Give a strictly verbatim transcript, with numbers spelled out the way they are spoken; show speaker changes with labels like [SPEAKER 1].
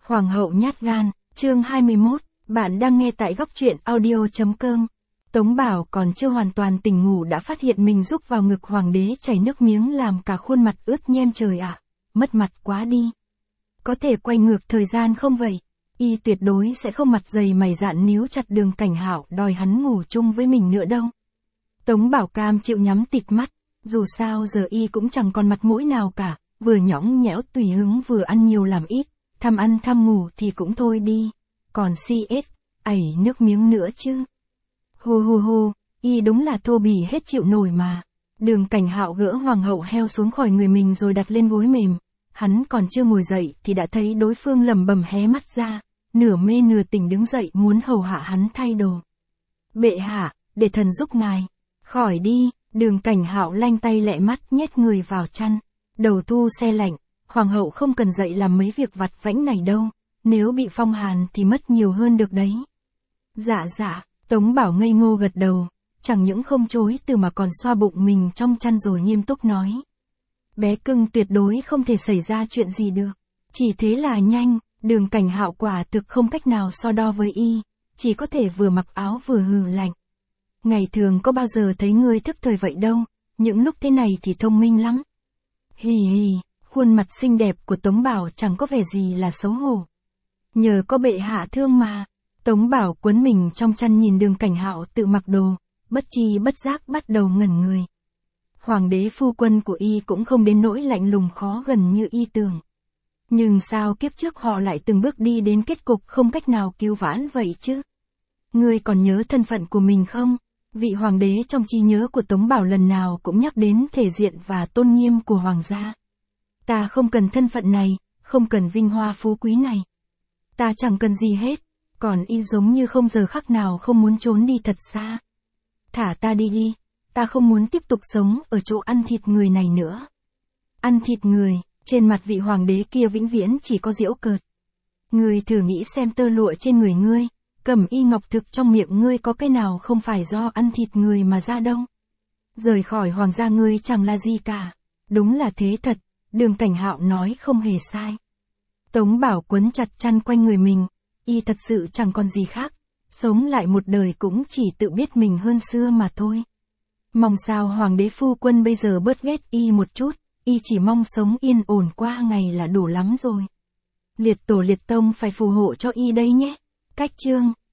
[SPEAKER 1] Hoàng hậu nhát gan, chương hai mươi mốt, bạn đang nghe tại góc truyện audio chấm com. Tống Bảo còn chưa hoàn toàn tỉnh ngủ đã phát hiện mình rúc vào ngực hoàng đế chảy nước miếng làm cả khuôn mặt ướt nhem trời ạ. À, mất mặt quá đi. Có thể quay ngược thời gian không vậy? Y tuyệt đối sẽ không mặt dày mày dạn níu chặt Đường Cảnh Hạo đòi hắn ngủ chung với mình nữa đâu. Tống Bảo cam chịu nhắm tịt mắt, dù sao giờ Y cũng chẳng còn mặt mũi nào cả, vừa nhõng nhẽo tùy hứng vừa ăn nhiều làm ít, tham ăn tham ngủ thì cũng thôi đi, còn xê ét, ẩy nước miếng nữa chứ. Hù hù hù, Y đúng là thô bỉ hết chịu nổi mà. Đường Cảnh Hạo gỡ hoàng hậu heo xuống khỏi người mình rồi đặt lên gối mềm. Hắn còn chưa ngồi dậy thì đã thấy đối phương lẩm bẩm hé mắt ra, nửa mê nửa tỉnh đứng dậy muốn hầu hạ hắn thay đồ. Bệ hạ, để thần giúp ngài. Khỏi đi, Đường Cảnh Hạo lanh tay lẹ mắt nhét người vào chăn. Đầu thu se lạnh, hoàng hậu không cần dậy làm mấy việc vặt vãnh này đâu, nếu bị phong hàn thì mất nhiều hơn được đấy. Dạ dạ, Tống Bảo ngây ngô gật đầu, chẳng những không chối từ mà còn xoa bụng mình trong chăn rồi nghiêm túc nói. Bé cưng tuyệt đối không thể xảy ra chuyện gì được. Chỉ thế là nhanh, Đường Cảnh Hạo quả thực không cách nào so đo với Y, chỉ có thể vừa mặc áo vừa hừ lạnh. Ngày thường có bao giờ thấy ngươi thức thời vậy đâu, những lúc thế này thì thông minh lắm. Hì hì, khuôn mặt xinh đẹp của Tống Bảo chẳng có vẻ gì là xấu hổ. Nhờ có bệ hạ thương mà. Tống Bảo quấn mình trong chăn nhìn Đường Cảnh Hạo tự mặc đồ, bất chi bất giác bắt đầu ngẩn người. Hoàng đế phu quân của Y cũng không đến nỗi lạnh lùng khó gần như Y tưởng. Nhưng sao kiếp trước họ lại từng bước đi đến kết cục không cách nào cứu vãn vậy chứ? Ngươi còn nhớ thân phận của mình không? Vị hoàng đế trong trí nhớ của Tống Bảo lần nào cũng nhắc đến thể diện và tôn nghiêm của hoàng gia. Ta không cần thân phận này, không cần vinh hoa phú quý này. Ta chẳng cần gì hết, còn Y giống như không giờ khắc nào không muốn trốn đi thật xa. Thả ta đi đi, ta không muốn tiếp tục sống ở chỗ ăn thịt người này nữa. Ăn thịt người, trên mặt vị hoàng đế kia vĩnh viễn chỉ có giễu cợt. Ngươi thử nghĩ xem tơ lụa trên người ngươi, cẩm y ngọc thực trong miệng ngươi có cái nào không phải do ăn thịt người mà ra đâu. Rời khỏi hoàng gia ngươi chẳng là gì cả. Đúng là thế thật, Đường Cảnh Hạo nói không hề sai. Tống Bảo quấn chặt chăn quanh người mình, Y thật sự chẳng còn gì khác, sống lại một đời cũng chỉ tự biết mình hơn xưa mà thôi. Mong sao hoàng đế phu quân bây giờ bớt ghét Y một chút, Y chỉ mong sống yên ổn qua ngày là đủ lắm rồi. Liệt tổ liệt tông phải phù hộ cho Y đây nhé. Cách chương